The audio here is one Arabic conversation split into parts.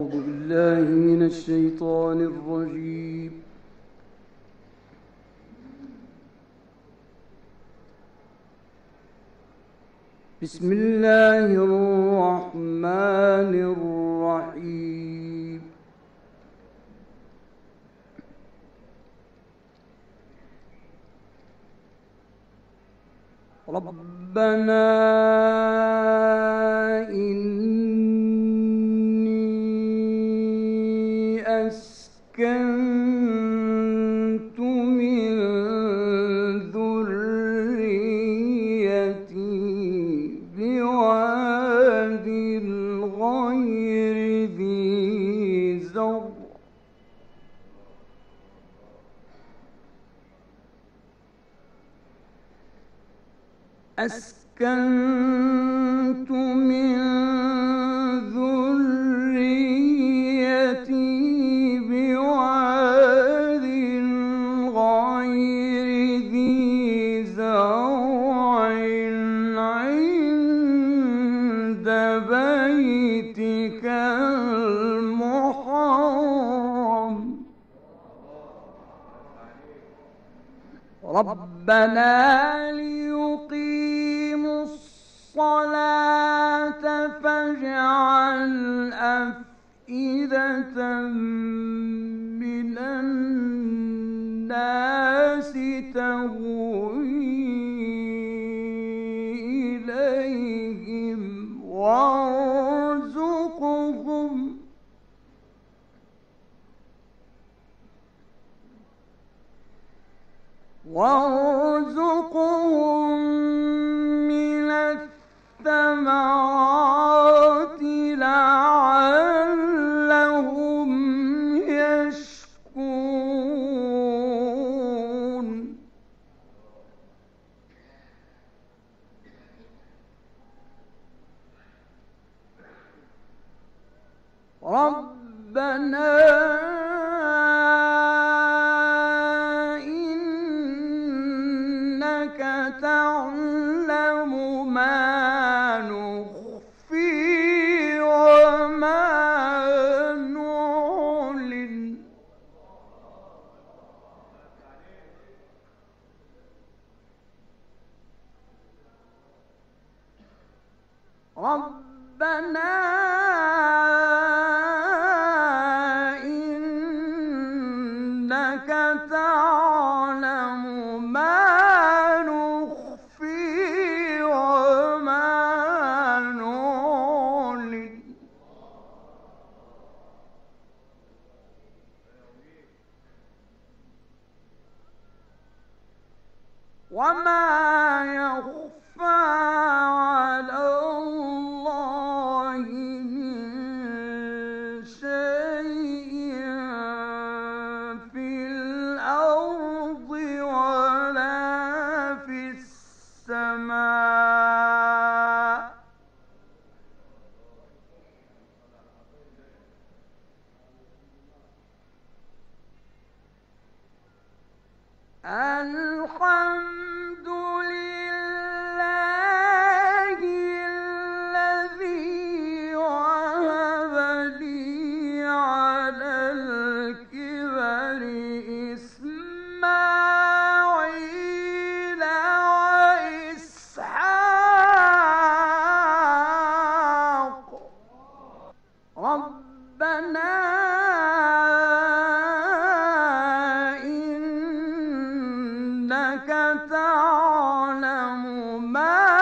أعوذ بالله من الشيطان الرجيم. بسم الله الرحمن الرحيم. ربنا إني أسكنت من ذريتي بواد غير ذي زرع عند بيتك المحرم ربنا ليقيموا الصلاة فاجعل أفئدة من الناس تهوي إليهم وارزقهم من الثمرات لعلهم يشكرون ربنا إنك تعلم ما نخفي وما نعلن ربنا إنك تعلم ما نخفي وما نعلن وما يخفى على الله من شيء في الأرض ولا في السماء الحمد لله الذي وهب لي على الكبر إسماعيل وإسحاق ربنا إنك تعلم ما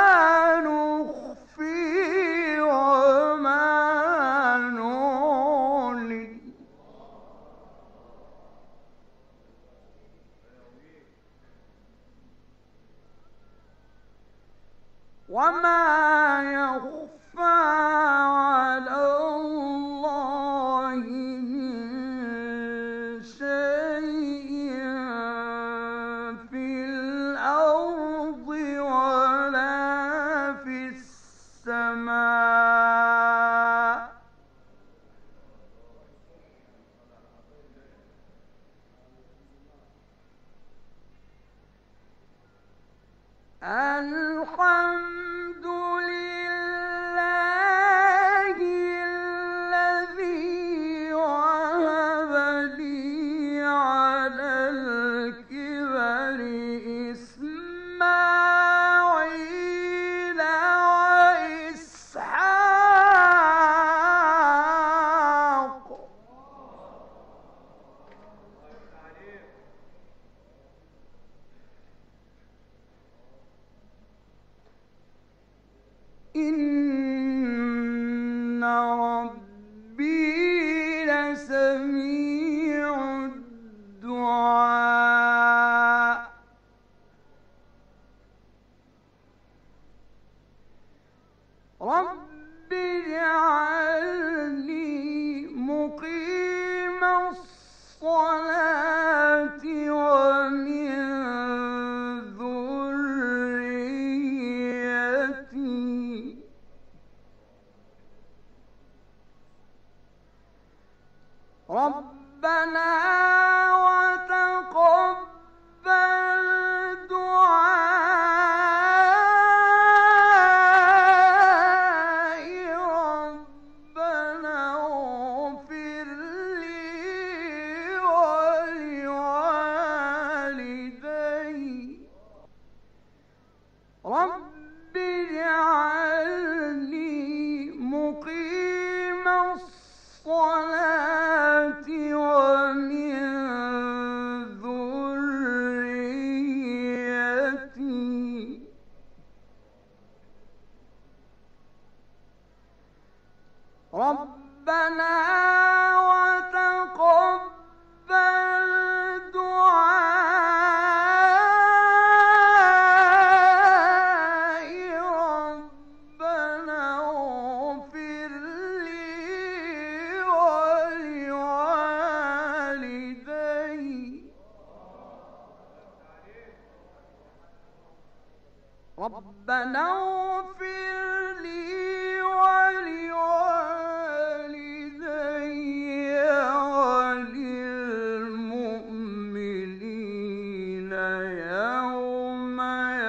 نخفي وما نعلن وما يخفى على الله من شيء في الأرض ولا في السماء الحمد لله الذي سميع الدعاء رب اجعلني مقيم الصلاة ومن ذريتي ربنا وتقبل دعائي ربنا اغفر لي ولوالدي رب اجعلني مقيم الصلاة ومن ذريتي ربنا وتقبل دعائي ربنا اغفر لي ولوالدي ربنا اغفر لي ولوالدي وللمؤمنين يوم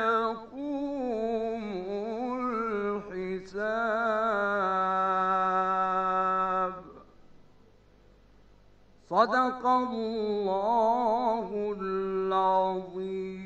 يقوم الحساب صدق الله العظيم.